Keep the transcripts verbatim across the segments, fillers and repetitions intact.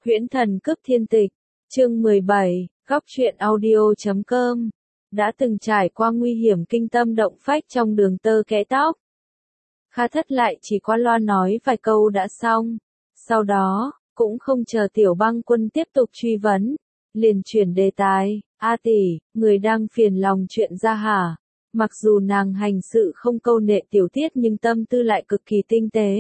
Huyễn Thần Cướp Thiên Tịch, chương mười bảy, góc truyện audio chấm com, đã từng trải qua nguy hiểm kinh tâm động phách trong đường tơ kẽ tóc. Kha Thất lại chỉ qua loa nói vài câu đã xong, sau đó, cũng không chờ Tiểu Băng Quân tiếp tục truy vấn, liền chuyển đề tài, A tỷ, người đang phiền lòng chuyện ra hả? Mặc dù nàng hành sự không câu nệ tiểu tiết nhưng tâm tư lại cực kỳ tinh tế.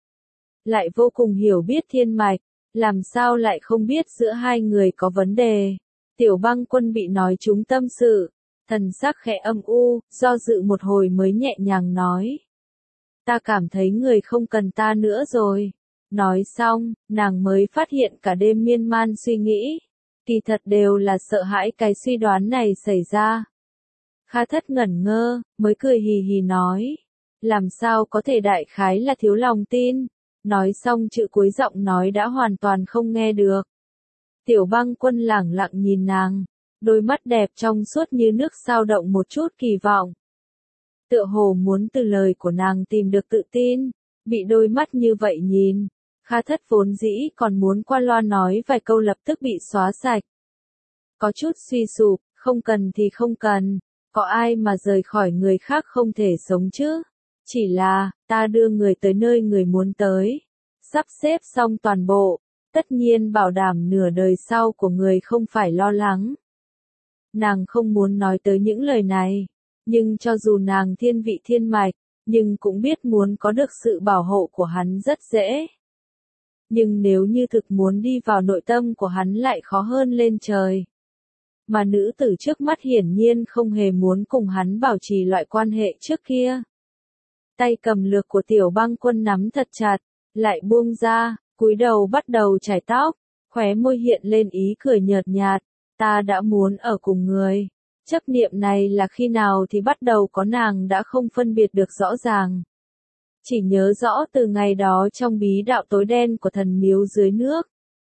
Lại vô cùng hiểu biết thiên mạch, làm sao lại không biết giữa hai người có vấn đề. Tiểu Băng Quân bị nói trúng tâm sự, thần sắc khẽ âm u, do dự một hồi mới nhẹ nhàng nói. Ta cảm thấy người không cần ta nữa rồi. Nói xong, nàng mới phát hiện cả đêm miên man suy nghĩ. Kỳ thật đều là sợ hãi cái suy đoán này xảy ra. Kha Thất ngẩn ngơ, mới cười hì hì nói. Làm sao có thể đại khái là thiếu lòng tin. Nói xong chữ cuối giọng nói đã hoàn toàn không nghe được. Tiểu Băng Quân lẳng lặng nhìn nàng, đôi mắt đẹp trong suốt như nước sao động một chút kỳ vọng. Tựa hồ muốn từ lời của nàng tìm được tự tin, bị đôi mắt như vậy nhìn, Kha Thất vốn dĩ còn muốn qua loa nói vài câu lập tức bị xóa sạch. Có chút suy sụp, không cần thì không cần, có ai mà rời khỏi người khác không thể sống chứ? Chỉ là, ta đưa người tới nơi người muốn tới, sắp xếp xong toàn bộ, tất nhiên bảo đảm nửa đời sau của người không phải lo lắng. Nàng không muốn nói tới những lời này, nhưng cho dù nàng thiên vị thiên mạch, nhưng cũng biết muốn có được sự bảo hộ của hắn rất dễ. Nhưng nếu như thực muốn đi vào nội tâm của hắn lại khó hơn lên trời. Mà nữ tử trước mắt hiển nhiên không hề muốn cùng hắn bảo trì loại quan hệ trước kia. Tay cầm lược của Tiểu Băng Quân nắm thật chặt, lại buông ra, cúi đầu bắt đầu chải tóc, khóe môi hiện lên ý cười nhợt nhạt, ta đã muốn ở cùng người. Chấp niệm này là khi nào thì bắt đầu có nàng đã không phân biệt được rõ ràng. Chỉ nhớ rõ từ ngày đó trong bí đạo tối đen của thần miếu dưới nước.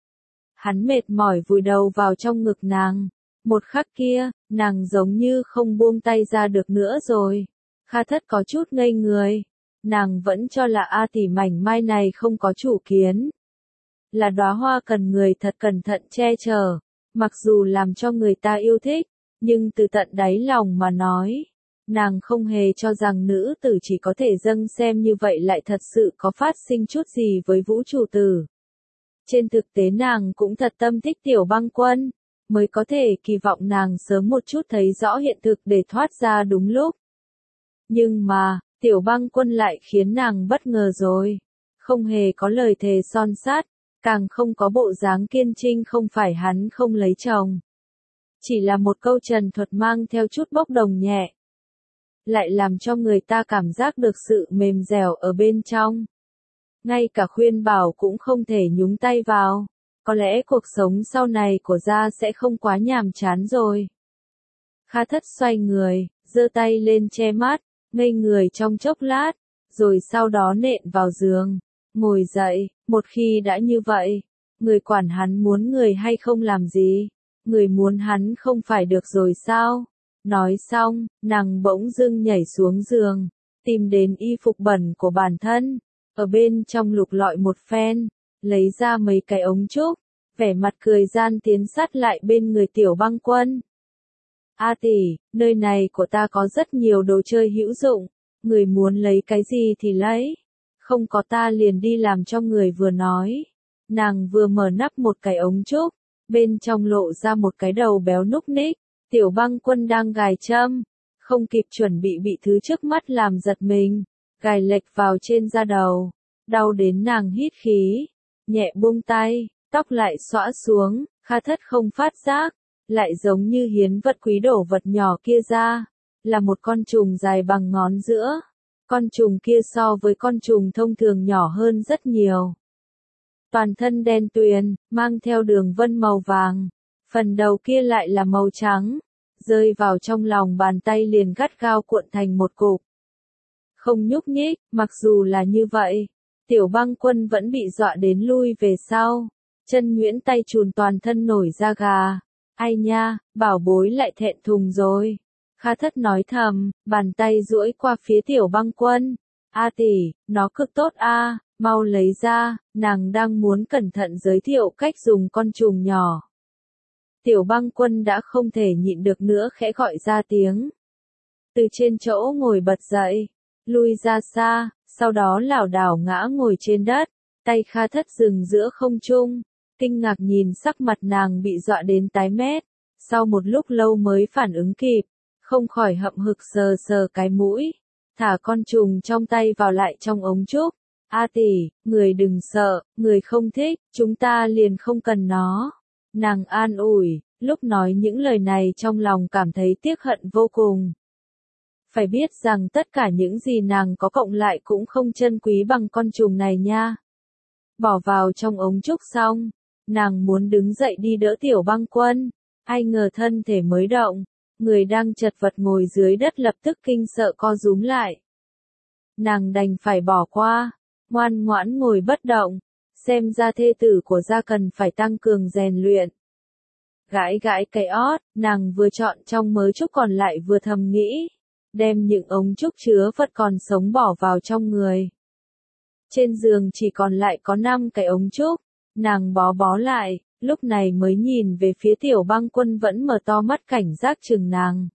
Hắn mệt mỏi vùi đầu vào trong ngực nàng. Một khắc kia, nàng giống như không buông tay ra được nữa rồi. Kha Thất có chút ngây người. Nàng vẫn cho là A tỷ mảnh mai này không có chủ kiến. Là đóa hoa cần người thật cẩn thận che chở. Mặc dù làm cho người ta yêu thích, nhưng từ tận đáy lòng mà nói. Nàng không hề cho rằng nữ tử chỉ có thể dâng xem như vậy lại thật sự có phát sinh chút gì với vũ trụ tử. Trên thực tế nàng cũng thật tâm thích Tiểu Băng Quân, mới có thể kỳ vọng nàng sớm một chút thấy rõ hiện thực để thoát ra đúng lúc. Nhưng mà, Tiểu Băng Quân lại khiến nàng bất ngờ rồi. Không hề có lời thề son sắt, càng không có bộ dáng kiên trinh không phải hắn không lấy chồng. Chỉ là một câu trần thuật mang theo chút bốc đồng nhẹ. Lại làm cho người ta cảm giác được sự mềm dẻo ở bên trong. Ngay cả khuyên bảo cũng không thể nhúng tay vào. Có lẽ cuộc sống sau này của gia sẽ không quá nhàm chán rồi. Kha Thất xoay người, giơ tay lên che mắt, ngây người trong chốc lát, rồi sau đó nện vào giường, ngồi dậy, một khi đã như vậy, người quản hắn muốn người hay không làm gì, người muốn hắn không phải được rồi sao? Nói xong, nàng bỗng dưng nhảy xuống giường, tìm đến y phục bẩn của bản thân, ở bên trong lục lọi một phen, lấy ra mấy cái ống trúc, vẻ mặt cười gian tiến sát lại bên người Tiểu Băng Quân. A tỷ, nơi này của ta có rất nhiều đồ chơi hữu dụng, người muốn lấy cái gì thì lấy, không có ta liền đi làm cho người vừa nói. Nàng vừa mở nắp một cái ống trúc, bên trong lộ ra một cái đầu béo núc ních. Tiểu Băng Quân đang gài châm, không kịp chuẩn bị bị thứ trước mắt làm giật mình, gài lệch vào trên da đầu, đau đến nàng hít khí, nhẹ buông tay, tóc lại xõa xuống, Kha Thất không phát giác, lại giống như hiến vật quý đổ vật nhỏ kia ra, là một con trùng dài bằng ngón giữa, con trùng kia so với con trùng thông thường nhỏ hơn rất nhiều. Toàn thân đen tuyền, mang theo đường vân màu vàng. Phần đầu kia lại là màu trắng, rơi vào trong lòng bàn tay liền gắt gao cuộn thành một cục. Không nhúc nhích, mặc dù là như vậy, Tiểu Băng Quân vẫn bị dọa đến lui về sau, chân nhuyễn tay chùn toàn thân nổi da gà. Ai nha, bảo bối lại thẹn thùng rồi. Kha Thất nói thầm, bàn tay duỗi qua phía Tiểu Băng Quân. A tỷ, nó cực tốt a, Mau lấy ra, nàng đang muốn cẩn thận giới thiệu cách dùng con trùng nhỏ. Tiểu Băng Quân đã không thể nhịn được nữa khẽ gọi ra tiếng. Từ trên chỗ ngồi bật dậy, lui ra xa, sau đó lảo đảo ngã ngồi trên đất, tay Kha Thất dừng giữa không trung, kinh ngạc nhìn sắc mặt nàng bị dọa đến tái mét, sau một lúc lâu mới phản ứng kịp, không khỏi hậm hực sờ sờ cái mũi, thả con trùng trong tay vào lại trong ống trúc. A tỷ, người đừng sợ, người không thích, chúng ta liền không cần nó. Nàng an ủi, lúc nói những lời này trong lòng cảm thấy tiếc hận vô cùng. Phải biết rằng tất cả những gì nàng có cộng lại cũng không trân quý bằng con trùng này nha. Bỏ vào trong ống trúc xong, nàng muốn đứng dậy đi đỡ Tiểu Băng Quân, ai ngờ thân thể mới động, người đang chật vật ngồi dưới đất lập tức kinh sợ co rúm lại. Nàng đành phải bỏ qua, ngoan ngoãn ngồi bất động, xem ra thê tử của gia cần phải tăng cường rèn luyện. Gãi gãi cái ót, nàng vừa chọn trong mớ trúc còn lại vừa thầm nghĩ, đem những ống trúc chứa vật còn sống bỏ vào trong người. Trên giường chỉ còn lại có năm cái ống trúc, nàng bó bó lại, lúc này mới nhìn về phía Tiểu Băng Quân vẫn mở to mắt cảnh giác chừng nàng.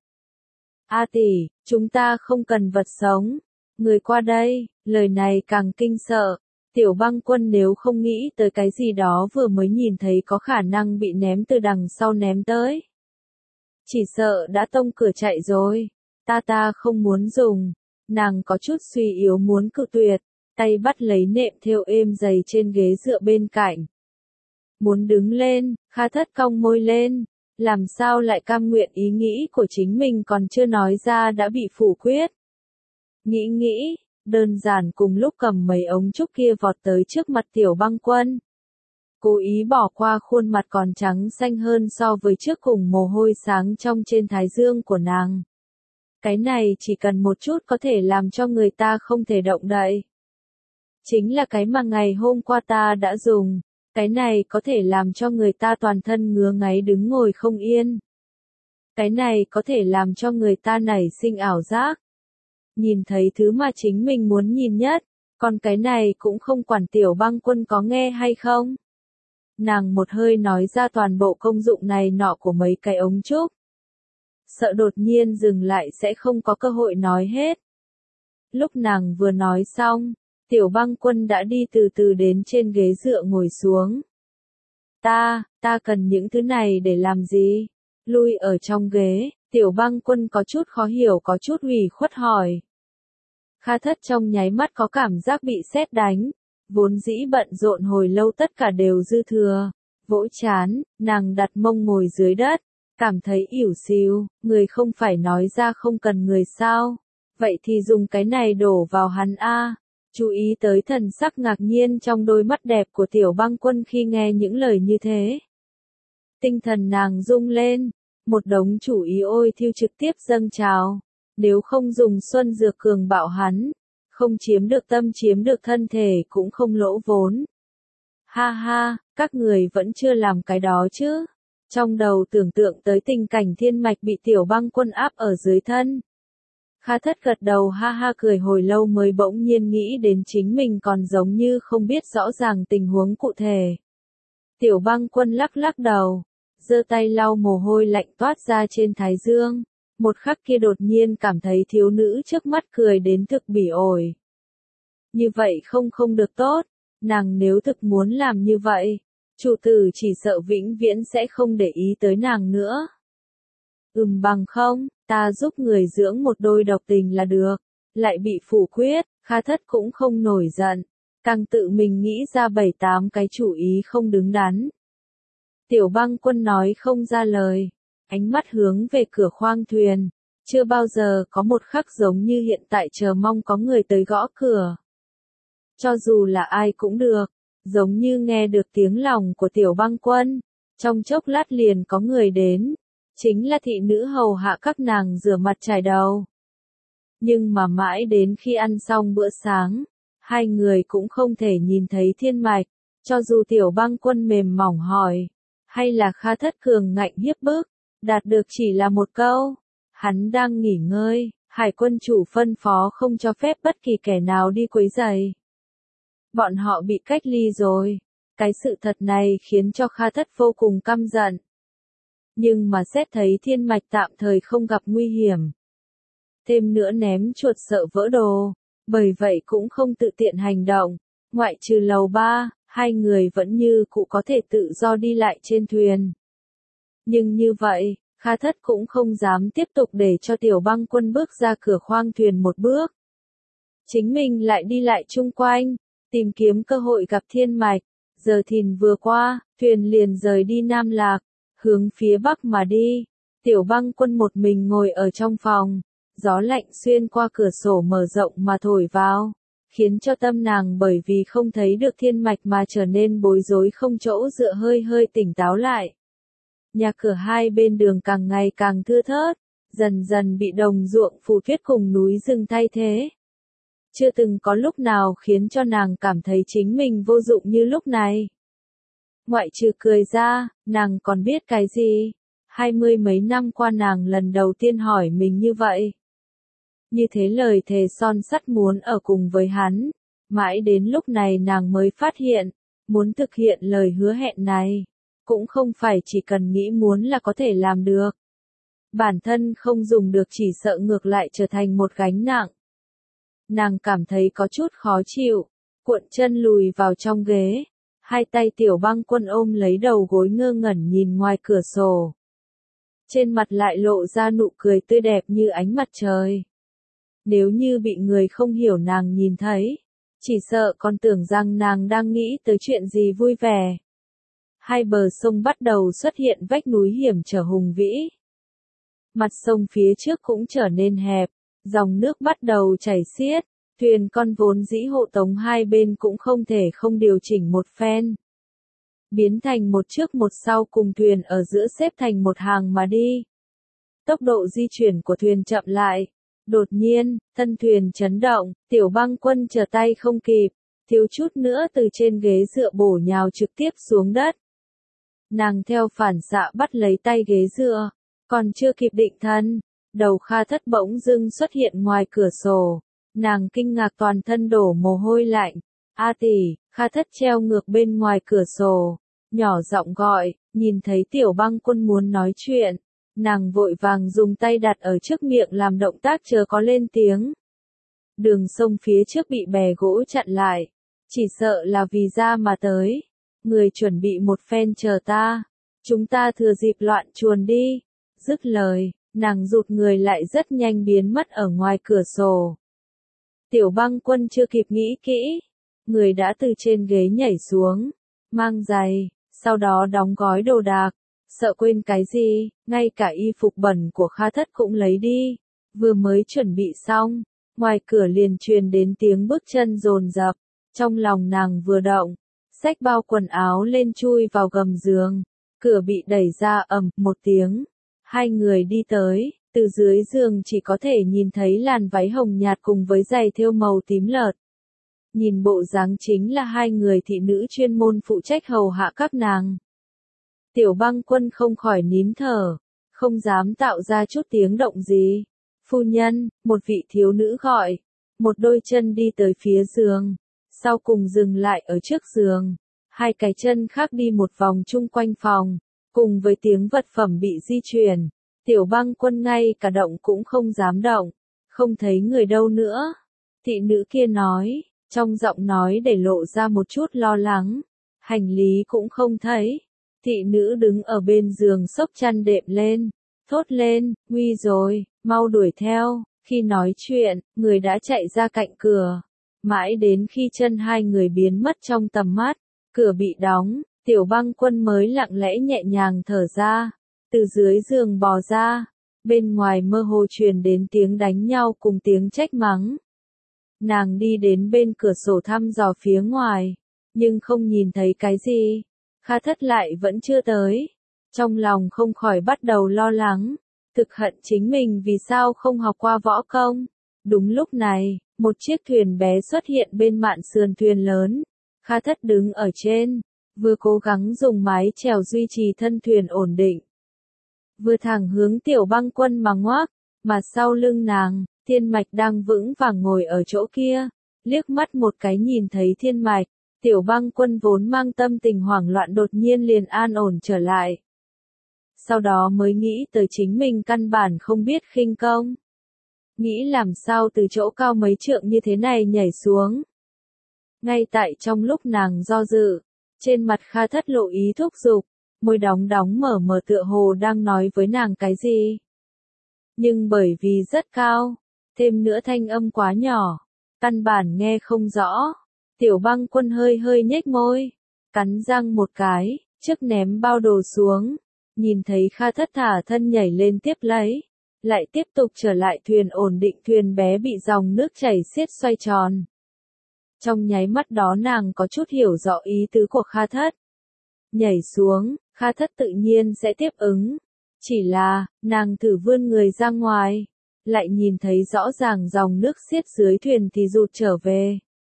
A tỷ, chúng ta không cần vật sống, người qua đây, lời này càng kinh sợ. Tiểu Băng Quân nếu không nghĩ tới cái gì đó vừa mới nhìn thấy có khả năng bị ném từ đằng sau ném tới. Chỉ sợ đã tông cửa chạy rồi, ta ta không muốn dùng, nàng có chút suy yếu muốn cự tuyệt, tay bắt lấy nệm thêu êm dày trên ghế dựa bên cạnh. Muốn đứng lên, Kha Thất cong môi lên, làm sao lại cam nguyện ý nghĩ của chính mình còn chưa nói ra đã bị phủ quyết. Nghĩ nghĩ, đơn giản cùng lúc cầm mấy ống trúc kia vọt tới trước mặt Tiểu Băng Quân. Cố ý bỏ qua khuôn mặt còn trắng xanh hơn so với trước cùng mồ hôi sáng trong trên thái dương của nàng. Cái này chỉ cần một chút có thể làm cho người ta không thể động đậy. Chính là cái mà ngày hôm qua ta đã dùng, cái này có thể làm cho người ta toàn thân ngứa ngáy đứng ngồi không yên. Cái này có thể làm cho người ta nảy sinh ảo giác. Nhìn thấy thứ mà chính mình muốn nhìn nhất, còn cái này cũng không quản Tiểu Băng Quân có nghe hay không. Nàng một hơi nói ra toàn bộ công dụng này nọ của mấy cái ống trúc. Sợ đột nhiên dừng lại sẽ không có cơ hội nói hết. Lúc nàng vừa nói xong, Tiểu Băng Quân đã đi từ từ đến trên ghế dựa ngồi xuống. Ta, ta cần những thứ này để làm gì? Lui ở trong ghế, Tiểu Băng Quân có chút khó hiểu có chút ủy khuất hỏi. Kha Thất trong nháy mắt có cảm giác bị sét đánh, vốn dĩ bận rộn hồi lâu tất cả đều dư thừa, vỗ chán, nàng đặt mông ngồi dưới đất, cảm thấy ỉu xìu, người không phải nói ra không cần người sao, vậy thì dùng cái này đổ vào hắn a. Chú ý tới thần sắc ngạc nhiên trong đôi mắt đẹp của Tiểu Băng Quân khi nghe những lời như thế. Tinh thần nàng rung lên, một đống chủ ý ôi thiêu trực tiếp dâng trào, nếu không dùng xuân dược cường bạo hắn, không chiếm được tâm chiếm được thân thể cũng không lỗ vốn. Ha ha, các người vẫn chưa làm cái đó chứ. Trong đầu tưởng tượng tới tình cảnh thiên mạch bị Tiểu Băng Quân áp ở dưới thân. Kha Thất gật đầu ha ha cười hồi lâu mới bỗng nhiên nghĩ đến chính mình còn giống như không biết rõ ràng tình huống cụ thể. Tiểu Băng Quân lắc lắc đầu, giơ tay lau mồ hôi lạnh toát ra trên thái dương, một khắc kia đột nhiên cảm thấy thiếu nữ trước mắt cười đến thực bỉ ổi. Như vậy không không được tốt, nàng nếu thực muốn làm như vậy, chủ tử chỉ sợ vĩnh viễn sẽ không để ý tới nàng nữa. Ừm bằng không, ta giúp người dưỡng một đôi độc tình là được, lại bị phủ quyết, Kha Thất cũng không nổi giận, càng tự mình nghĩ ra bảy tám cái chủ ý không đứng đắn. Tiểu Băng Quân nói không ra lời, ánh mắt hướng về cửa khoang thuyền, chưa bao giờ có một khắc giống như hiện tại chờ mong có người tới gõ cửa. Cho dù là ai cũng được, giống như nghe được tiếng lòng của Tiểu Băng Quân, trong chốc lát liền có người đến. Chính là thị nữ hầu hạ các nàng rửa mặt chải đầu. Nhưng mà mãi đến khi ăn xong bữa sáng, hai người cũng không thể nhìn thấy thiên mạch, cho dù Tiểu Băng Quân mềm mỏng hỏi, hay là Kha Thất cường ngạnh hiếp bức, đạt được chỉ là một câu, hắn đang nghỉ ngơi, hải quân chủ phân phó không cho phép bất kỳ kẻ nào đi quấy rầy. Bọn họ bị cách ly rồi. Cái sự thật này khiến cho Kha Thất vô cùng căm giận. Nhưng mà xét thấy thiên mạch tạm thời không gặp nguy hiểm. Thêm nữa ném chuột sợ vỡ đồ, bởi vậy cũng không tự tiện hành động. Ngoại trừ lầu ba, hai người vẫn như cũ có thể tự do đi lại trên thuyền. Nhưng như vậy, Kha Thất cũng không dám tiếp tục để cho Tiểu Băng Quân bước ra cửa khoang thuyền một bước. Chính mình lại đi lại chung quanh, tìm kiếm cơ hội gặp thiên mạch. Giờ thìn vừa qua, thuyền liền rời đi Nam Lạc, hướng phía bắc mà đi. Tiểu Băng Quân một mình ngồi ở trong phòng, gió lạnh xuyên qua cửa sổ mở rộng mà thổi vào, khiến cho tâm nàng bởi vì không thấy được thiên mạch mà trở nên bối rối không chỗ dựa hơi hơi tỉnh táo lại. Nhà cửa hai bên đường càng ngày càng thưa thớt, dần dần bị đồng ruộng phủ tuyết cùng núi rừng thay thế. Chưa từng có lúc nào khiến cho nàng cảm thấy chính mình vô dụng như lúc này. Ngoại trừ cười ra, nàng còn biết cái gì? Hai mươi mấy năm qua nàng lần đầu tiên hỏi mình như vậy. Như thế lời thề son sắt muốn ở cùng với hắn. Mãi đến lúc này nàng mới phát hiện, muốn thực hiện lời hứa hẹn này. Cũng không phải chỉ cần nghĩ muốn là có thể làm được. Bản thân không dùng được chỉ sợ ngược lại trở thành một gánh nặng. Nàng cảm thấy có chút khó chịu, cuộn chân lùi vào trong ghế. Hai tay Tiểu Băng Quân ôm lấy đầu gối ngơ ngẩn nhìn ngoài cửa sổ. Trên mặt lại lộ ra nụ cười tươi đẹp như ánh mặt trời. Nếu như bị người không hiểu nàng nhìn thấy, chỉ sợ còn tưởng rằng nàng đang nghĩ tới chuyện gì vui vẻ. Hai bờ sông bắt đầu xuất hiện vách núi hiểm trở hùng vĩ. Mặt sông phía trước cũng trở nên hẹp, dòng nước bắt đầu chảy xiết, thuyền con vốn dĩ hộ tống hai bên cũng không thể không điều chỉnh một phen. Biến thành một trước một sau cùng thuyền ở giữa xếp thành một hàng mà đi. Tốc độ di chuyển của thuyền chậm lại. Đột nhiên, thân thuyền chấn động, Tiểu Băng Quân trở tay không kịp, thiếu chút nữa từ trên ghế dựa bổ nhào trực tiếp xuống đất. Nàng theo phản xạ bắt lấy tay ghế dựa, còn chưa kịp định thân, đầu Kha Thất bỗng dưng xuất hiện ngoài cửa sổ. Nàng kinh ngạc toàn thân đổ mồ hôi lạnh. A tỷ, Kha Thất treo ngược bên ngoài cửa sổ, nhỏ giọng gọi, nhìn thấy Tiểu Băng Quân muốn nói chuyện. Nàng vội vàng dùng tay đặt ở trước miệng làm động tác chờ có lên tiếng. Đường sông phía trước bị bè gỗ chặn lại, chỉ sợ là vì ra mà tới. Người chuẩn bị một phen chờ ta, chúng ta thừa dịp loạn chuồn đi. Dứt lời, nàng rụt người lại rất nhanh biến mất ở ngoài cửa sổ. Tiểu Băng Quân chưa kịp nghĩ kỹ, người đã từ trên ghế nhảy xuống, mang giày, sau đó đóng gói đồ đạc. Sợ quên cái gì, ngay cả y phục bẩn của Kha Thất cũng lấy đi. Vừa mới chuẩn bị xong, ngoài cửa liền truyền đến tiếng bước chân dồn dập. Trong lòng nàng vừa động, xách bao quần áo lên chui vào gầm giường. Cửa bị đẩy ra ầm một tiếng. Hai người đi tới, từ dưới giường chỉ có thể nhìn thấy làn váy hồng nhạt cùng với giày thêu màu tím lợt. Nhìn bộ dáng chính là hai người thị nữ chuyên môn phụ trách hầu hạ các nàng. Tiểu Băng Quân không khỏi nín thở, không dám tạo ra chút tiếng động gì. Phu nhân, một vị thiếu nữ gọi, một đôi chân đi tới phía giường, sau cùng dừng lại ở trước giường, hai cái chân khác đi một vòng chung quanh phòng, cùng với tiếng vật phẩm bị di chuyển. Tiểu Băng Quân ngay cả động cũng không dám động, không thấy người đâu nữa. Thị nữ kia nói, trong giọng nói để lộ ra một chút lo lắng, hành lý cũng không thấy. Thị nữ đứng ở bên giường xốc chăn đệm lên, thốt lên, nguy rồi, mau đuổi theo. Khi nói chuyện, người đã chạy ra cạnh cửa. Mãi đến khi chân hai người biến mất trong tầm mắt, cửa bị đóng, Tiểu Băng Quân mới lặng lẽ nhẹ nhàng thở ra, từ dưới giường bò ra. Bên ngoài mơ hồ truyền đến tiếng đánh nhau cùng tiếng trách mắng. Nàng đi đến bên cửa sổ thăm dò phía ngoài, nhưng không nhìn thấy cái gì. Kha Thất lại vẫn chưa tới. Trong lòng không khỏi bắt đầu lo lắng, thực hận chính mình vì sao không học qua võ công. Đúng lúc này, một chiếc thuyền bé xuất hiện bên mạn sườn thuyền lớn. Kha Thất đứng ở trên, vừa cố gắng dùng mái chèo duy trì thân thuyền ổn định, vừa thẳng hướng Tiểu Băng Quân mà ngoác, mà sau lưng nàng, Thiên Mạch đang vững vàng ngồi ở chỗ kia, liếc mắt một cái nhìn thấy Thiên Mạch, Tiểu Băng Quân vốn mang tâm tình hoảng loạn đột nhiên liền an ổn trở lại. Sau đó mới nghĩ tới chính mình căn bản không biết khinh công. Nghĩ làm sao từ chỗ cao mấy trượng như thế này nhảy xuống. Ngay tại trong lúc nàng do dự, trên mặt Kha Thất lộ ý thúc giục, môi đóng đóng mở mở tựa hồ đang nói với nàng cái gì. Nhưng bởi vì rất cao, thêm nữa thanh âm quá nhỏ, căn bản nghe không rõ. Tiểu Băng Quân hơi hơi nhếch môi, cắn răng một cái, trước ném bao đồ xuống, nhìn thấy Kha Thất thả thân nhảy lên tiếp lấy, lại tiếp tục trở lại thuyền ổn định thuyền bé bị dòng nước chảy xiết xoay tròn. Trong nháy mắt đó nàng có chút hiểu rõ ý tứ của Kha Thất. Nhảy xuống, Kha Thất tự nhiên sẽ tiếp ứng. Chỉ là, nàng thử vươn người ra ngoài, lại nhìn thấy rõ ràng dòng nước xiết dưới thuyền thì rụt trở về.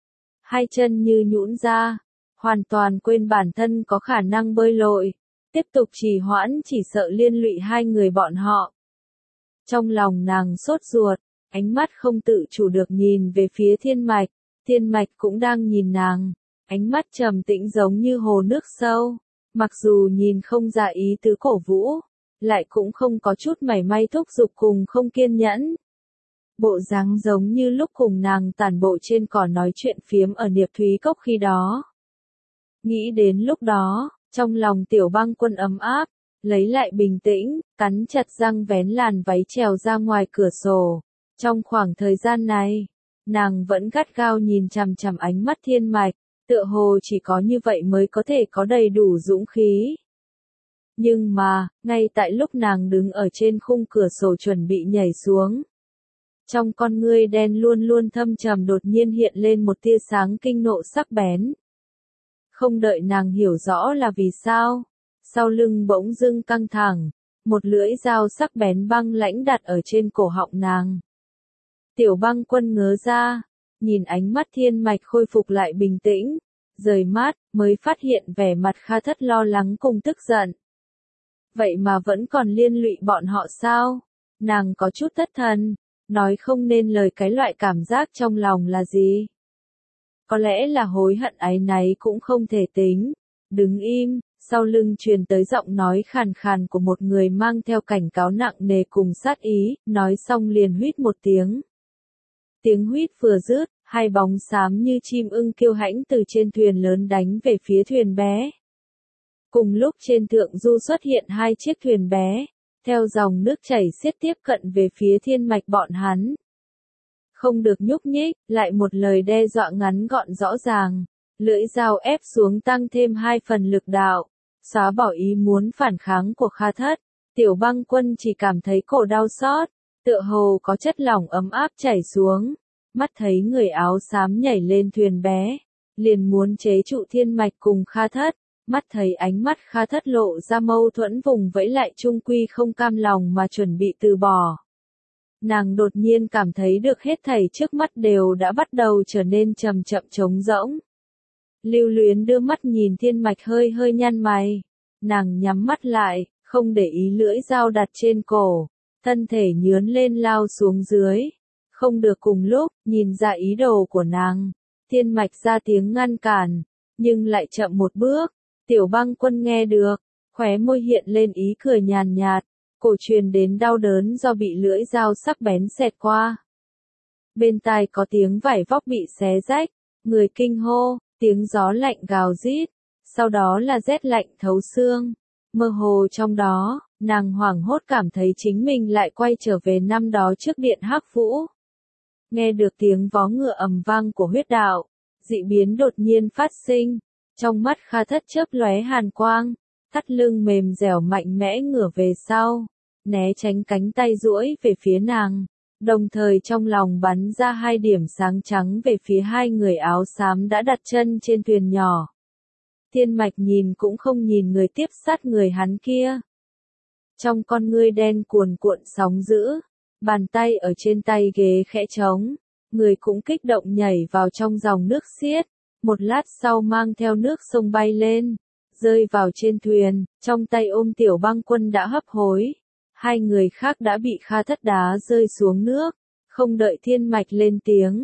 Hai chân như nhũn ra, hoàn toàn quên bản thân có khả năng bơi lội, tiếp tục trì hoãn chỉ sợ liên lụy hai người bọn họ. Trong lòng nàng sốt ruột, ánh mắt không tự chủ được nhìn về phía Thiên Mạch, Thiên Mạch cũng đang nhìn nàng, ánh mắt trầm tĩnh giống như hồ nước sâu, mặc dù nhìn không ra ý tứ cổ vũ, lại cũng không có chút mảy may thúc giục cùng không kiên nhẫn. Bộ dáng giống như lúc cùng nàng tản bộ trên cỏ nói chuyện phiếm ở Niệp Thúy Cốc khi đó. Nghĩ đến lúc đó, trong lòng Tiểu Băng Quân ấm áp, lấy lại bình tĩnh, cắn chặt răng vén làn váy trèo ra ngoài cửa sổ. Trong khoảng thời gian này, nàng vẫn gắt gao nhìn chằm chằm ánh mắt Thiên Mạch, tựa hồ chỉ có như vậy mới có thể có đầy đủ dũng khí. Nhưng mà, ngay tại lúc nàng đứng ở trên khung cửa sổ chuẩn bị nhảy xuống, trong con ngươi đen luôn luôn thâm trầm đột nhiên hiện lên một tia sáng kinh nộ sắc bén. Không đợi nàng hiểu rõ là vì sao, sau lưng bỗng dưng căng thẳng, một lưỡi dao sắc bén băng lãnh đặt ở trên cổ họng nàng. Tiểu Băng Quân ngớ ra, nhìn ánh mắt Thiên Mạch khôi phục lại bình tĩnh, rời mắt, mới phát hiện vẻ mặt Kha Thất lo lắng cùng tức giận. Vậy mà vẫn còn liên lụy bọn họ sao? Nàng có chút thất thần, nói không nên lời cái loại cảm giác trong lòng là gì. Có lẽ là hối hận áy náy cũng không thể tính. Đứng im, sau lưng truyền tới giọng nói khàn khàn của một người mang theo cảnh cáo nặng nề cùng sát ý, nói xong liền huýt một tiếng. Tiếng huýt vừa dứt, hai bóng xám như chim ưng kiêu hãnh từ trên thuyền lớn đánh về phía thuyền bé. Cùng lúc trên thượng du xuất hiện hai chiếc thuyền bé, theo dòng nước chảy xiết tiếp cận về phía Thiên Mạch bọn hắn. Không được nhúc nhích, lại một lời đe dọa ngắn gọn rõ ràng, lưỡi dao ép xuống tăng thêm hai phần lực đạo, xóa bỏ ý muốn phản kháng của Kha Thất. Tiểu Băng Quân chỉ cảm thấy cổ đau xót, tựa hồ có chất lỏng ấm áp chảy xuống, mắt thấy người áo xám nhảy lên thuyền bé, liền muốn chế trụ Thiên Mạch cùng Kha Thất. Mắt thấy ánh mắt Kha Thất lộ ra mâu thuẫn vùng vẫy lại trung quy không cam lòng mà chuẩn bị từ bỏ. Nàng đột nhiên cảm thấy được hết thảy trước mắt đều đã bắt đầu trở nên chậm chậm trống rỗng. Lưu Luyến đưa mắt nhìn Thiên Mạch hơi hơi nhăn mày. Nàng nhắm mắt lại, không để ý lưỡi dao đặt trên cổ, thân thể nhướn lên lao xuống dưới. Không được cùng lúc, nhìn ra ý đồ của nàng. Thiên Mạch ra tiếng ngăn cản, nhưng lại chậm một bước. Tiểu Băng Quân nghe được, khóe môi hiện lên ý cười nhàn nhạt, cổ truyền đến đau đớn do bị lưỡi dao sắc bén xẹt qua. Bên tai có tiếng vải vóc bị xé rách, người kinh hô, tiếng gió lạnh gào rít, sau đó là rét lạnh thấu xương. Mơ hồ trong đó, nàng hoảng hốt cảm thấy chính mình lại quay trở về năm đó trước điện Hắc Vũ. Nghe được tiếng vó ngựa ầm vang của huyết đạo, dị biến đột nhiên phát sinh. Trong mắt Kha Thất chớp lóe hàn quang, thắt lưng mềm dẻo mạnh mẽ ngửa về sau, né tránh cánh tay duỗi về phía nàng, đồng thời trong lòng bắn ra hai điểm sáng trắng về phía hai người áo xám đã đặt chân trên thuyền nhỏ. Thiên Mạch nhìn cũng không nhìn người tiếp sát người hắn kia. Trong con ngươi đen cuồn cuộn sóng dữ, bàn tay ở trên tay ghế khẽ trống, người cũng kích động nhảy vào trong dòng nước xiết. Một lát sau mang theo nước sông bay lên, rơi vào trên thuyền, trong tay ôm Tiểu Băng Quân đã hấp hối. Hai người khác đã bị Kha Thất đá rơi xuống nước, không đợi Thiên Mạch lên tiếng.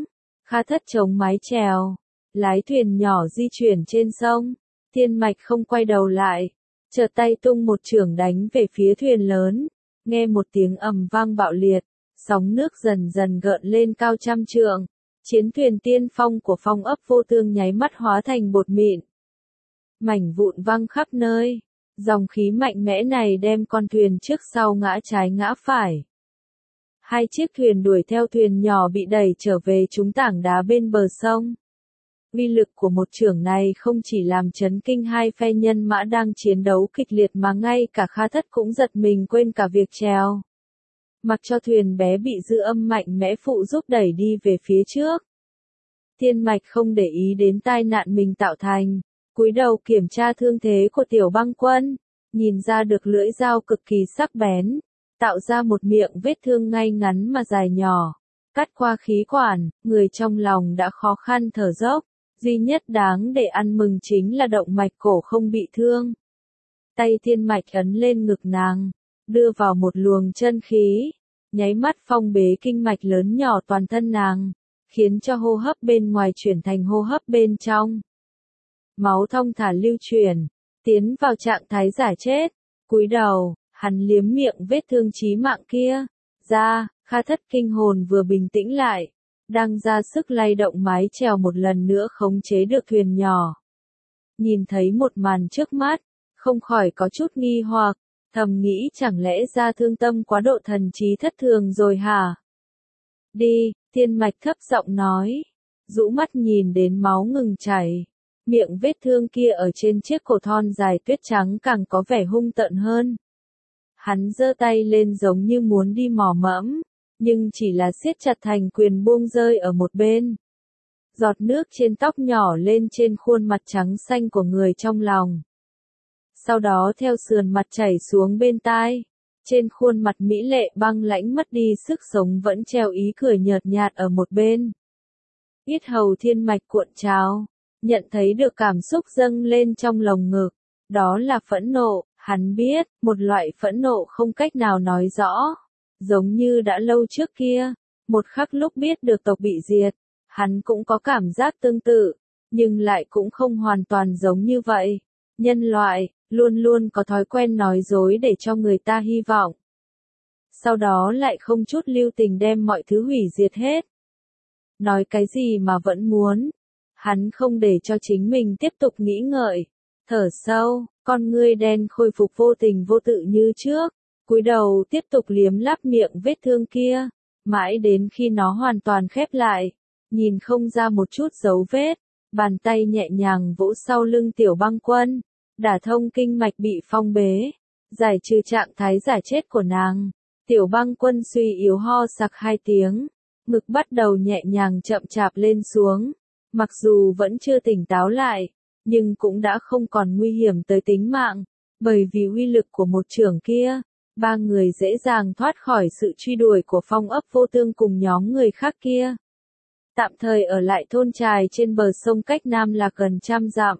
Kha Thất chống mái chèo, lái thuyền nhỏ di chuyển trên sông. Thiên Mạch không quay đầu lại, chợt tay tung một chưởng đánh về phía thuyền lớn, nghe một tiếng ầm vang bạo liệt, sóng nước dần dần gợn lên cao trăm trượng, chiến thuyền tiên phong của Phong ấp Vô Tương nháy mắt hóa thành bột mịn. Mảnh vụn văng khắp nơi, dòng khí mạnh mẽ này đem con thuyền trước sau ngã trái ngã phải. Hai chiếc thuyền đuổi theo thuyền nhỏ bị đẩy trở về trúng tảng đá bên bờ sông. Uy lực của một chưởng này không chỉ làm chấn kinh hai phe nhân mã đang chiến đấu kịch liệt mà ngay cả Kha Thất cũng giật mình quên cả việc trèo. Mặc cho thuyền bé bị dư âm mạnh mẽ phụ giúp đẩy đi về phía trước. Thiên Mạch không để ý đến tai nạn mình tạo thành, cúi đầu kiểm tra thương thế của Tiểu Băng Quân, nhìn ra được lưỡi dao cực kỳ sắc bén, tạo ra một miệng vết thương ngay ngắn mà dài nhỏ, cắt qua khí quản, người trong lòng đã khó khăn thở dốc. Duy nhất đáng để ăn mừng chính là động mạch cổ không bị thương. Tay Thiên Mạch ấn lên ngực nàng, đưa vào một luồng chân khí, nháy mắt phong bế kinh mạch lớn nhỏ toàn thân nàng, khiến cho hô hấp bên ngoài chuyển thành hô hấp bên trong. Máu thông thả lưu chuyển, tiến vào trạng thái giả chết, cúi đầu, hắn liếm miệng vết thương chí mạng kia, ra. Kha Thất kinh hồn vừa bình tĩnh lại, đang ra sức lay động mái chèo một lần nữa khống chế được thuyền nhỏ. Nhìn thấy một màn trước mắt, không khỏi có chút nghi hoặc, thầm nghĩ chẳng lẽ ra thương tâm quá độ thần trí thất thường rồi hả? Đi, Thiên Mạch thấp giọng nói, rũ mắt nhìn đến máu ngừng chảy, miệng vết thương kia ở trên chiếc cổ thon dài tuyết trắng càng có vẻ hung tợn hơn. Hắn giơ tay lên giống như muốn đi mò mẫm, nhưng chỉ là siết chặt thành quyền buông rơi ở một bên. Giọt nước trên tóc nhỏ lên trên khuôn mặt trắng xanh của người trong lòng. Sau đó theo sườn mặt chảy xuống bên tai, trên khuôn mặt mỹ lệ băng lãnh mất đi sức sống vẫn treo ý cười nhợt nhạt ở một bên. Yết hầu Thiên Mạch cuộn trào, nhận thấy được cảm xúc dâng lên trong lồng ngực, đó là phẫn nộ, hắn biết, một loại phẫn nộ không cách nào nói rõ. Giống như đã lâu trước kia, một khắc lúc biết được tộc bị diệt, hắn cũng có cảm giác tương tự, nhưng lại cũng không hoàn toàn giống như vậy. Nhân loại, luôn luôn có thói quen nói dối để cho người ta hy vọng. Sau đó lại không chút lưu tình đem mọi thứ hủy diệt hết. Nói cái gì mà vẫn muốn. Hắn không để cho chính mình tiếp tục nghĩ ngợi. Thở sâu, con ngươi đen khôi phục vô tình vô tự như trước. Cúi đầu tiếp tục liếm láp miệng vết thương kia, mãi đến khi nó hoàn toàn khép lại, nhìn không ra một chút dấu vết, bàn tay nhẹ nhàng vỗ sau lưng Tiểu Băng Quân, đả thông kinh mạch bị phong bế, giải trừ trạng thái giả chết của nàng. Tiểu Băng Quân suy yếu ho sặc hai tiếng, ngực bắt đầu nhẹ nhàng chậm chạp lên xuống, mặc dù vẫn chưa tỉnh táo lại, nhưng cũng đã không còn nguy hiểm tới tính mạng, bởi vì uy lực của một chưởng kia. Ba người dễ dàng thoát khỏi sự truy đuổi của Phong ấp Vô Tương cùng nhóm người khác kia. Tạm thời ở lại thôn trài trên bờ sông cách Nam Lạc gần trăm dặm.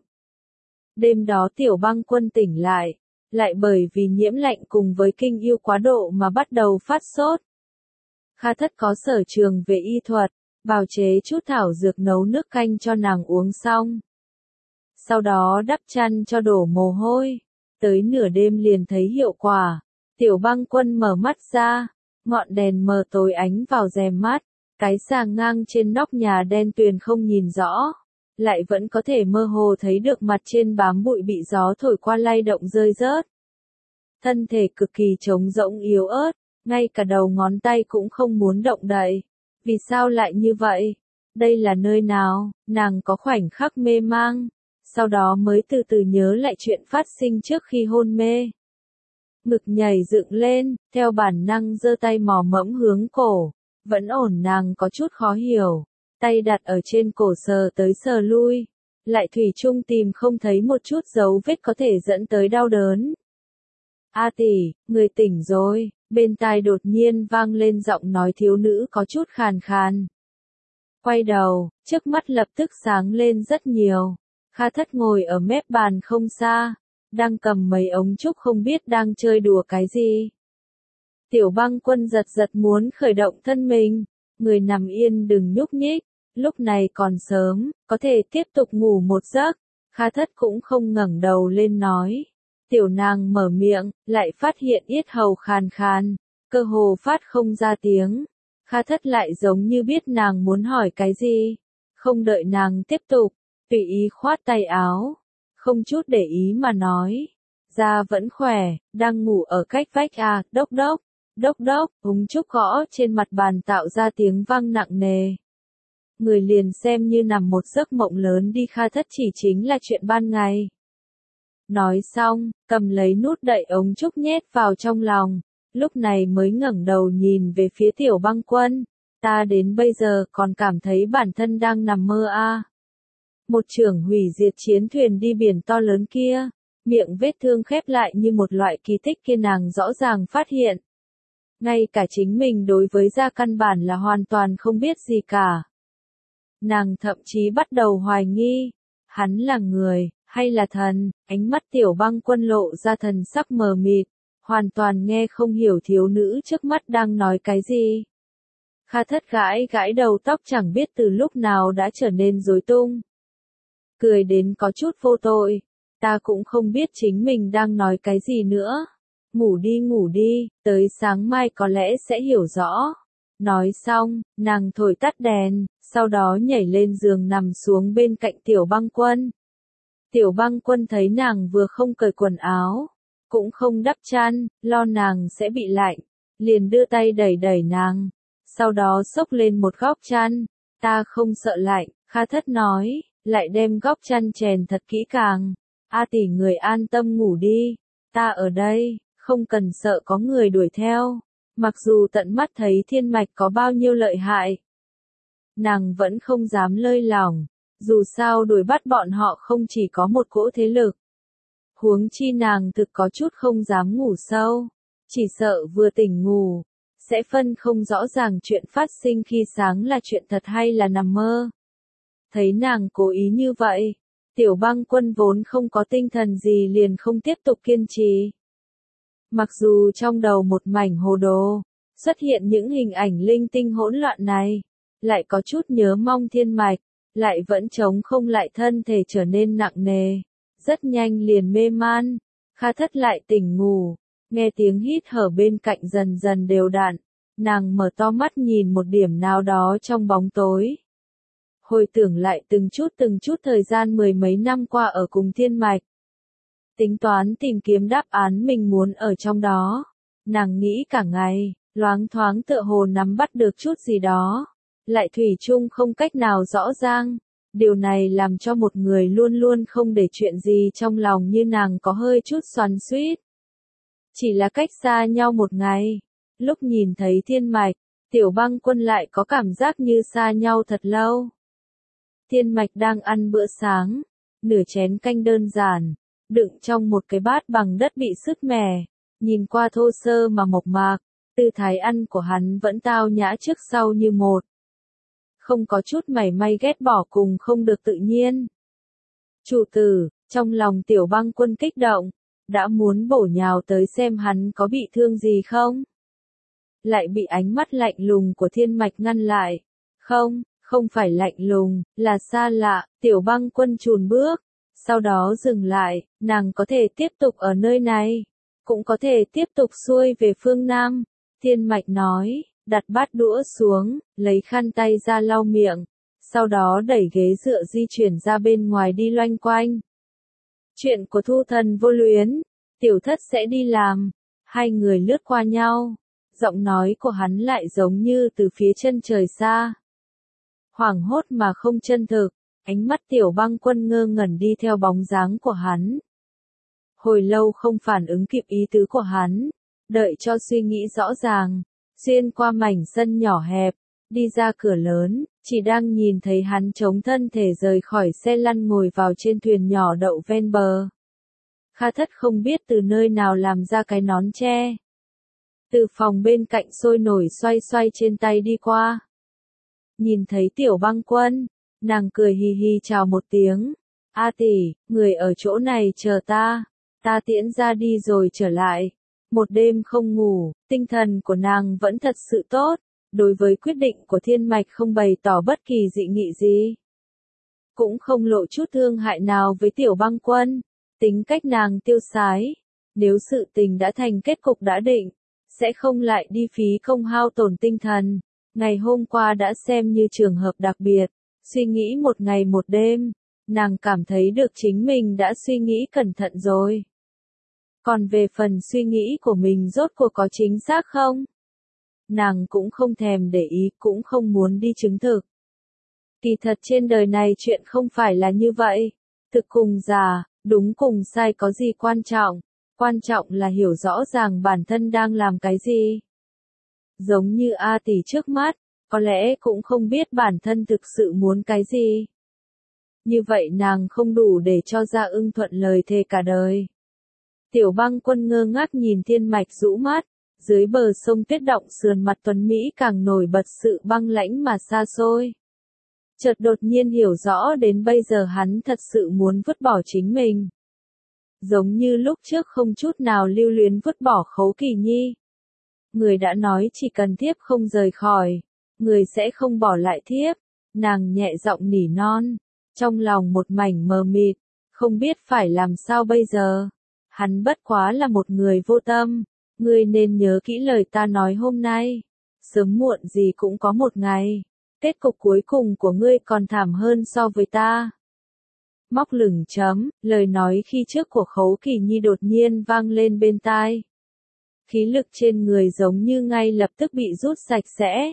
Đêm đó Tiểu Băng Quân tỉnh lại, lại bởi vì nhiễm lạnh cùng với kinh yêu quá độ mà bắt đầu phát sốt. Kha Thất có sở trường về y thuật, bào chế chút thảo dược nấu nước canh cho nàng uống xong. Sau đó đắp chăn cho đổ mồ hôi, tới nửa đêm liền thấy hiệu quả. Tiểu Băng Quân mở mắt ra, ngọn đèn mờ tối ánh vào rèm mắt, cái sàng ngang trên nóc nhà đen tuyền không nhìn rõ, lại vẫn có thể mơ hồ thấy được mặt trên bám bụi bị gió thổi qua lay động rơi rớt. Thân thể cực kỳ trống rỗng yếu ớt, ngay cả đầu ngón tay cũng không muốn động đậy. Vì sao lại như vậy? Đây là nơi nào? Nàng có khoảnh khắc mê mang, sau đó mới từ từ nhớ lại chuyện phát sinh trước khi hôn mê. Ngực nhảy dựng lên, theo bản năng giơ tay mò mẫm hướng cổ, vẫn ổn. Nàng có chút khó hiểu, tay đặt ở trên cổ sờ tới sờ lui, lại thủy chung tìm không thấy một chút dấu vết có thể dẫn tới đau đớn. A tỷ, người tỉnh rồi, bên tai đột nhiên vang lên giọng nói thiếu nữ có chút khàn khàn. Quay đầu, trước mắt lập tức sáng lên rất nhiều. Kha Thất ngồi ở mép bàn không xa, đang cầm mấy ống trúc không biết đang chơi đùa cái gì. Tiểu Băng Quân giật giật muốn khởi động thân mình, người nằm yên đừng nhúc nhích, lúc này còn sớm, có thể tiếp tục ngủ một giấc. Kha Thất cũng không ngẩng đầu lên nói. Tiểu nàng mở miệng, lại phát hiện yết hầu khàn khàn, cơ hồ phát không ra tiếng. Kha Thất lại giống như biết nàng muốn hỏi cái gì. Không đợi nàng tiếp tục, tùy ý khoát tay áo. Không chút để ý mà nói. Da vẫn khỏe, đang ngủ ở cách vách à, đốc đốc, đốc đốc, ống trúc gõ trên mặt bàn tạo ra tiếng vang nặng nề. Người liền xem như nằm một giấc mộng lớn đi. Kha Thất chỉ chính là chuyện ban ngày. Nói xong, cầm lấy nút đậy ống trúc nhét vào trong lòng, lúc này mới ngẩng đầu nhìn về phía Tiểu Băng Quân. Ta đến bây giờ còn cảm thấy bản thân đang nằm mơ a. À. Một chưởng hủy diệt chiến thuyền đi biển to lớn kia, miệng vết thương khép lại như một loại kỳ tích kia nàng rõ ràng phát hiện. Ngay cả chính mình đối với gia căn bản là hoàn toàn không biết gì cả. Nàng thậm chí bắt đầu hoài nghi, hắn là người, hay là thần. Ánh mắt Tiểu Băng Quân lộ ra thần sắc mờ mịt, hoàn toàn nghe không hiểu thiếu nữ trước mắt đang nói cái gì. Kha Thất gãi gãi đầu tóc chẳng biết từ lúc nào đã trở nên rối tung. Cười đến có chút vô tội, ta cũng không biết chính mình đang nói cái gì nữa. Ngủ đi ngủ đi, tới sáng mai có lẽ sẽ hiểu rõ. Nói xong, nàng thổi tắt đèn, sau đó nhảy lên giường nằm xuống bên cạnh Tiểu Băng Quân. Tiểu Băng Quân thấy nàng vừa không cởi quần áo, cũng không đắp chăn, lo nàng sẽ bị lạnh, liền đưa tay đẩy đẩy nàng, sau đó xốc lên một góc chăn. Ta không sợ lạnh, Kha Thất nói, lại đem góc chăn chèn thật kỹ càng. A tỷ người an tâm ngủ đi, ta ở đây, không cần sợ có người đuổi theo. Mặc dù tận mắt thấy thiên mạch có bao nhiêu lợi hại, nàng vẫn không dám lơi lỏng. Dù sao đuổi bắt bọn họ không chỉ có một cỗ thế lực. Huống chi nàng thực có chút không dám ngủ sâu. Chỉ sợ vừa tỉnh ngủ, sẽ phân không rõ ràng chuyện phát sinh khi sáng là chuyện thật hay là nằm mơ. Thấy nàng cố ý như vậy, Tiểu Băng Quân vốn không có tinh thần gì liền không tiếp tục kiên trì. Mặc dù trong đầu một mảnh hồ đồ, xuất hiện những hình ảnh linh tinh hỗn loạn này, lại có chút nhớ mong thiên mạch, lại vẫn chống không lại thân thể trở nên nặng nề, rất nhanh liền mê man. Kha Thất lại tỉnh ngủ, nghe tiếng hít thở bên cạnh dần dần đều đặn, nàng mở to mắt nhìn một điểm nào đó trong bóng tối. Hồi tưởng lại từng chút từng chút thời gian mười mấy năm qua ở cùng thiên mạch. Tính toán tìm kiếm đáp án mình muốn ở trong đó. Nàng nghĩ cả ngày, loáng thoáng tựa hồ nắm bắt được chút gì đó. Lại thủy chung không cách nào rõ ràng. Điều này làm cho một người luôn luôn không để chuyện gì trong lòng như nàng có hơi chút xoắn xuýt. Chỉ là cách xa nhau một ngày. Lúc nhìn thấy thiên mạch, Tiểu Băng Quân lại có cảm giác như xa nhau thật lâu. Thiên mạch đang ăn bữa sáng, nửa chén canh đơn giản, đựng trong một cái bát bằng đất bị sứt mẻ, nhìn qua thô sơ mà mộc mạc, tư thái ăn của hắn vẫn tao nhã trước sau như một. Không có chút mảy may ghét bỏ cùng không được tự nhiên. Chủ tử, trong lòng Tiểu Băng Quân kích động, đã muốn bổ nhào tới xem hắn có bị thương gì không. Lại bị ánh mắt lạnh lùng của thiên mạch ngăn lại. Không, không phải lạnh lùng, là xa lạ. Tiểu Băng Quân chùn bước, sau đó dừng lại. Nàng có thể tiếp tục ở nơi này, cũng có thể tiếp tục xuôi về phương Nam. Thiên mạch nói, đặt bát đũa xuống, lấy khăn tay ra lau miệng, sau đó đẩy ghế dựa di chuyển ra bên ngoài đi loanh quanh. Chuyện của Thu Thần Vô Luyến, Tiểu Thất sẽ đi làm. Hai người lướt qua nhau, giọng nói của hắn lại giống như từ phía chân trời xa. Hoảng hốt mà không chân thực, ánh mắt Tiểu Băng Quân ngơ ngẩn đi theo bóng dáng của hắn. Hồi lâu không phản ứng kịp ý tứ của hắn, đợi cho suy nghĩ rõ ràng, xuyên qua mảnh sân nhỏ hẹp, đi ra cửa lớn, chỉ đang nhìn thấy hắn chống thân thể rời khỏi xe lăn ngồi vào trên thuyền nhỏ đậu ven bờ. Kha Thất không biết từ nơi nào làm ra cái nón tre. Từ phòng bên cạnh sôi nổi xoay xoay trên tay đi qua. Nhìn thấy Tiểu Băng Quân, nàng cười hì hì chào một tiếng. A tỷ, người ở chỗ này chờ ta, ta tiễn ra đi rồi trở lại. Một đêm không ngủ, tinh thần của nàng vẫn thật sự tốt. đối với quyết định của Thiên Mạch không bày tỏ bất kỳ dị nghị gì. Cũng không lộ chút thương hại nào với Tiểu Băng Quân, tính cách nàng tiêu sái, nếu sự tình đã thành kết cục đã định, sẽ không lại đi phí công hao tổn tinh thần. Ngày hôm qua đã xem như trường hợp đặc biệt, suy nghĩ một ngày một đêm, nàng cảm thấy được chính mình đã suy nghĩ cẩn thận rồi. Còn về phần suy nghĩ của mình rốt cuộc có chính xác không? Nàng cũng không thèm để ý, cũng không muốn đi chứng thực. Kỳ thật trên đời này chuyện không phải là như vậy. Thực cùng giả, đúng cùng sai có gì quan trọng, quan trọng là hiểu rõ ràng bản thân đang làm cái gì. Giống như A tỷ trước mắt, có lẽ cũng không biết bản thân thực sự muốn cái gì. Như vậy nàng không đủ để cho Gia Ưng thuận lời thề cả đời. Tiểu Băng Quân ngơ ngác nhìn Thiên Mạch rũ mắt, dưới bờ sông tuyết động sườn mặt tuấn Mỹ càng nổi bật sự băng lãnh mà xa xôi. Chợt đột nhiên hiểu rõ đến bây giờ hắn thật sự muốn vứt bỏ chính mình. Giống như lúc trước không chút nào lưu luyến vứt bỏ Khấu Kỳ Nhi. Người đã nói chỉ cần thiếp không rời khỏi, người sẽ không bỏ lại thiếp. Nàng nhẹ giọng nỉ non, trong lòng một mảnh mờ mịt, không biết phải làm sao bây giờ. Hắn bất quá là một người vô tâm, ngươi nên nhớ kỹ lời ta nói hôm nay. Sớm muộn gì cũng có một ngày, kết cục cuối cùng của ngươi còn thảm hơn so với ta. Móc lửng chấm, lời nói khi trước của Khấu Kỳ Nhi đột nhiên vang lên bên tai. Khí lực trên người giống như ngay lập tức bị rút sạch sẽ.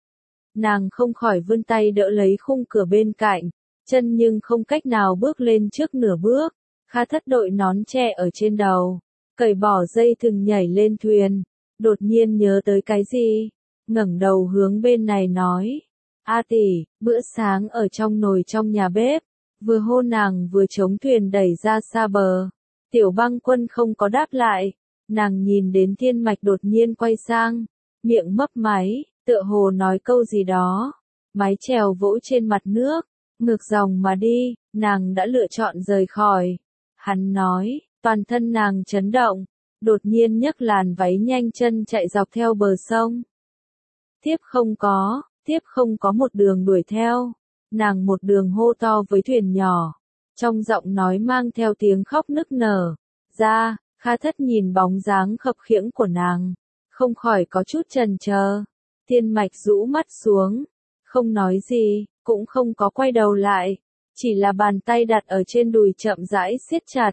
Nàng không khỏi vươn tay đỡ lấy khung cửa bên cạnh, chân nhưng không cách nào bước lên trước nửa bước. Kha Thất đội nón tre ở trên đầu, cởi bỏ dây thừng nhảy lên thuyền, đột nhiên nhớ tới cái gì, ngẩng đầu hướng bên này nói, A tỷ, bữa sáng ở trong nồi trong nhà bếp, vừa hô nàng vừa chống thuyền đẩy ra xa bờ. Tiểu Băng Quân không có đáp lại, nàng nhìn đến Thiên Mạch đột nhiên quay sang, miệng mấp máy, tựa hồ nói câu gì đó, mái chèo vỗ trên mặt nước, ngược dòng mà đi, nàng đã lựa chọn rời khỏi. Hắn nói, toàn thân nàng chấn động, đột nhiên nhấc làn váy nhanh chân chạy dọc theo bờ sông. Tiếp không có, tiếp không có một đường đuổi theo, nàng một đường hô to với thuyền nhỏ, trong giọng nói mang theo tiếng khóc nức nở. Ra, Kha Thất nhìn bóng dáng khập khiễng của nàng, không khỏi có chút chần chờ. Thiên Mạch rũ mắt xuống, không nói gì, cũng không có quay đầu lại. Chỉ là bàn tay đặt ở trên đùi chậm rãi siết chặt.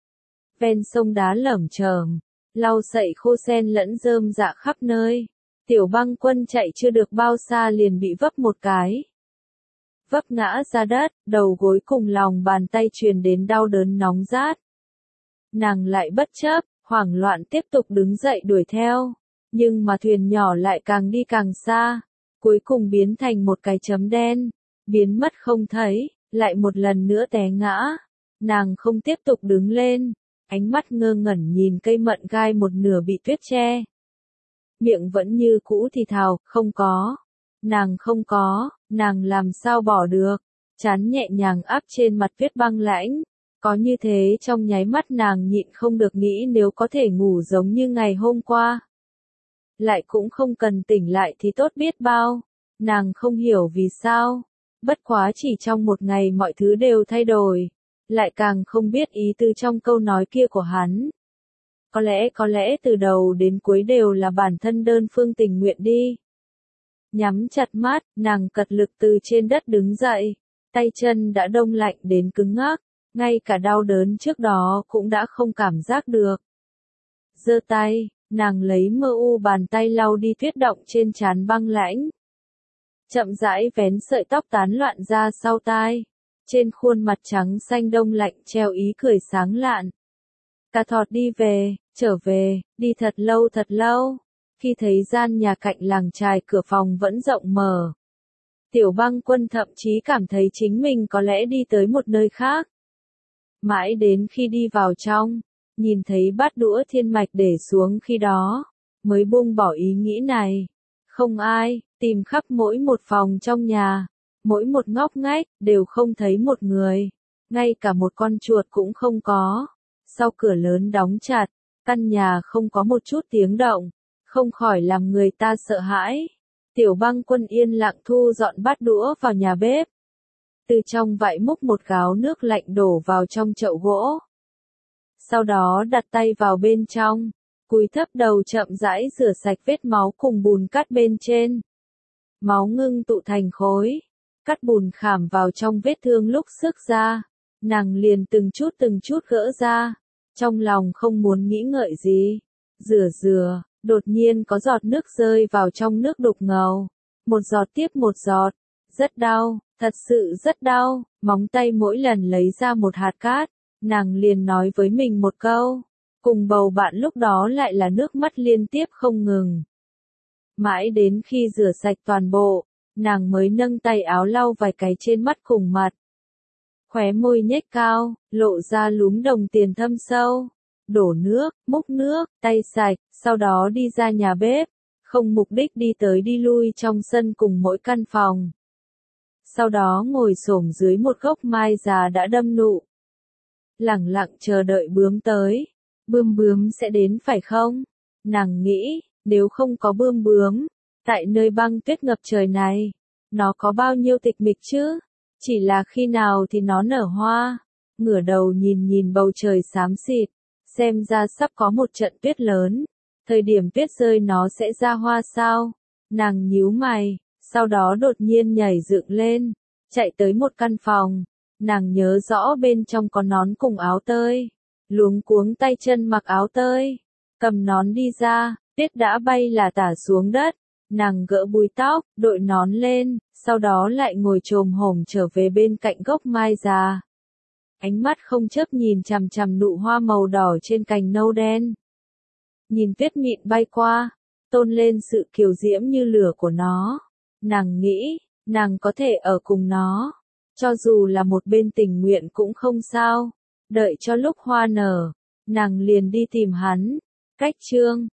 Ven sông đá lởm chởm, lau sậy khô sen lẫn rơm rạ khắp nơi. Tiểu Băng Quân chạy chưa được bao xa liền bị vấp một cái. Vấp ngã ra đất, đầu gối cùng lòng bàn tay truyền đến đau đớn nóng rát. Nàng lại bất chấp, hoảng loạn tiếp tục đứng dậy đuổi theo. Nhưng mà thuyền nhỏ lại càng đi càng xa, cuối cùng biến thành một cái chấm đen, biến mất không thấy. Lại một lần nữa té ngã, nàng không tiếp tục đứng lên, ánh mắt ngơ ngẩn nhìn cây mận gai một nửa bị tuyết che. Miệng vẫn như cũ thì thào, không có, nàng không có, nàng làm sao bỏ được, chán nhẹ nhàng áp trên mặt tuyết băng lãnh, có như thế trong nháy mắt nàng nhịn không được nghĩ nếu có thể ngủ giống như ngày hôm qua. Lại cũng không cần tỉnh lại thì tốt biết bao, nàng không hiểu vì sao. Bất quá chỉ trong một ngày mọi thứ đều thay đổi, lại càng không biết ý tư trong câu nói kia của hắn. Có lẽ có lẽ từ đầu đến cuối đều là bản thân đơn phương tình nguyện đi. Nhắm chặt mắt, nàng cật lực từ trên đất đứng dậy, tay chân đã đông lạnh đến cứng ngắc, ngay cả đau đớn trước đó cũng đã không cảm giác được. Giơ tay, nàng lấy mơ u bàn tay lau đi tuyết động trên trán băng lãnh. Chậm rãi vén sợi tóc tán loạn ra sau tai, trên khuôn mặt trắng xanh đông lạnh treo ý cười sáng lạn. Cà thọt đi về, trở về, đi thật lâu thật lâu, khi thấy gian nhà cạnh làng chài cửa phòng vẫn rộng mở. Tiểu Băng Quân thậm chí cảm thấy chính mình có lẽ đi tới một nơi khác. Mãi đến khi đi vào trong, nhìn thấy bát đũa Thiên Mạch để xuống khi đó, mới buông bỏ ý nghĩ này. Không ai, tìm khắp mỗi một phòng trong nhà, mỗi một ngóc ngách, đều không thấy một người. Ngay cả một con chuột cũng không có. Sau cửa lớn đóng chặt, căn nhà không có một chút tiếng động, không khỏi làm người ta sợ hãi. Tiểu Băng Quân yên lặng thu dọn bát đũa vào nhà bếp. Từ trong vại múc một gáo nước lạnh đổ vào trong chậu gỗ. Sau đó đặt tay vào bên trong, cúi thấp đầu chậm rãi rửa sạch vết máu cùng bùn cát bên trên. Máu ngưng tụ thành khối, cắt bùn khảm vào trong vết thương lúc xước ra, nàng liền từng chút từng chút gỡ ra, trong lòng không muốn nghĩ ngợi gì. Rửa rửa, đột nhiên có giọt nước rơi vào trong nước đục ngầu, một giọt tiếp một giọt, rất đau, thật sự rất đau, móng tay mỗi lần lấy ra một hạt cát, nàng liền nói với mình một câu, cùng bầu bạn lúc đó lại là nước mắt liên tiếp không ngừng. Mãi đến khi rửa sạch toàn bộ, nàng mới nâng tay áo lau vài cái trên mắt cùng mặt. Khóe môi nhếch cao, lộ ra lúm đồng tiền thâm sâu. Đổ nước, múc nước, tay sạch, sau đó đi ra nhà bếp, không mục đích đi tới đi lui trong sân cùng mỗi căn phòng. Sau đó ngồi xổm dưới một gốc mai già đã đâm nụ. Lẳng lặng chờ đợi bướm tới. Bươm bướm sẽ đến phải không? Nàng nghĩ, nếu không có bươm bướm, tại nơi băng tuyết ngập trời này, nó có bao nhiêu tịch mịch chứ? Chỉ là khi nào thì nó nở hoa. Ngửa đầu nhìn nhìn bầu trời xám xịt, xem ra sắp có một trận tuyết lớn. Thời điểm tuyết rơi nó sẽ ra hoa sao? Nàng nhíu mày, sau đó đột nhiên nhảy dựng lên, chạy tới một căn phòng. Nàng nhớ rõ bên trong có nón cùng áo tơi. Luống cuống tay chân mặc áo tơi, cầm nón đi ra, tuyết đã bay là tả xuống đất. Nàng gỡ búi tóc, đội nón lên, sau đó lại ngồi chồm hổm trở về bên cạnh gốc mai già. Ánh mắt không chớp nhìn chằm chằm nụ hoa màu đỏ trên cành nâu đen. Nhìn tuyết mịn bay qua, tôn lên sự kiều diễm như lửa của nó. Nàng nghĩ, nàng có thể ở cùng nó. Cho dù là một bên tình nguyện cũng không sao. Đợi cho lúc hoa nở, nàng liền đi tìm hắn. Cách chương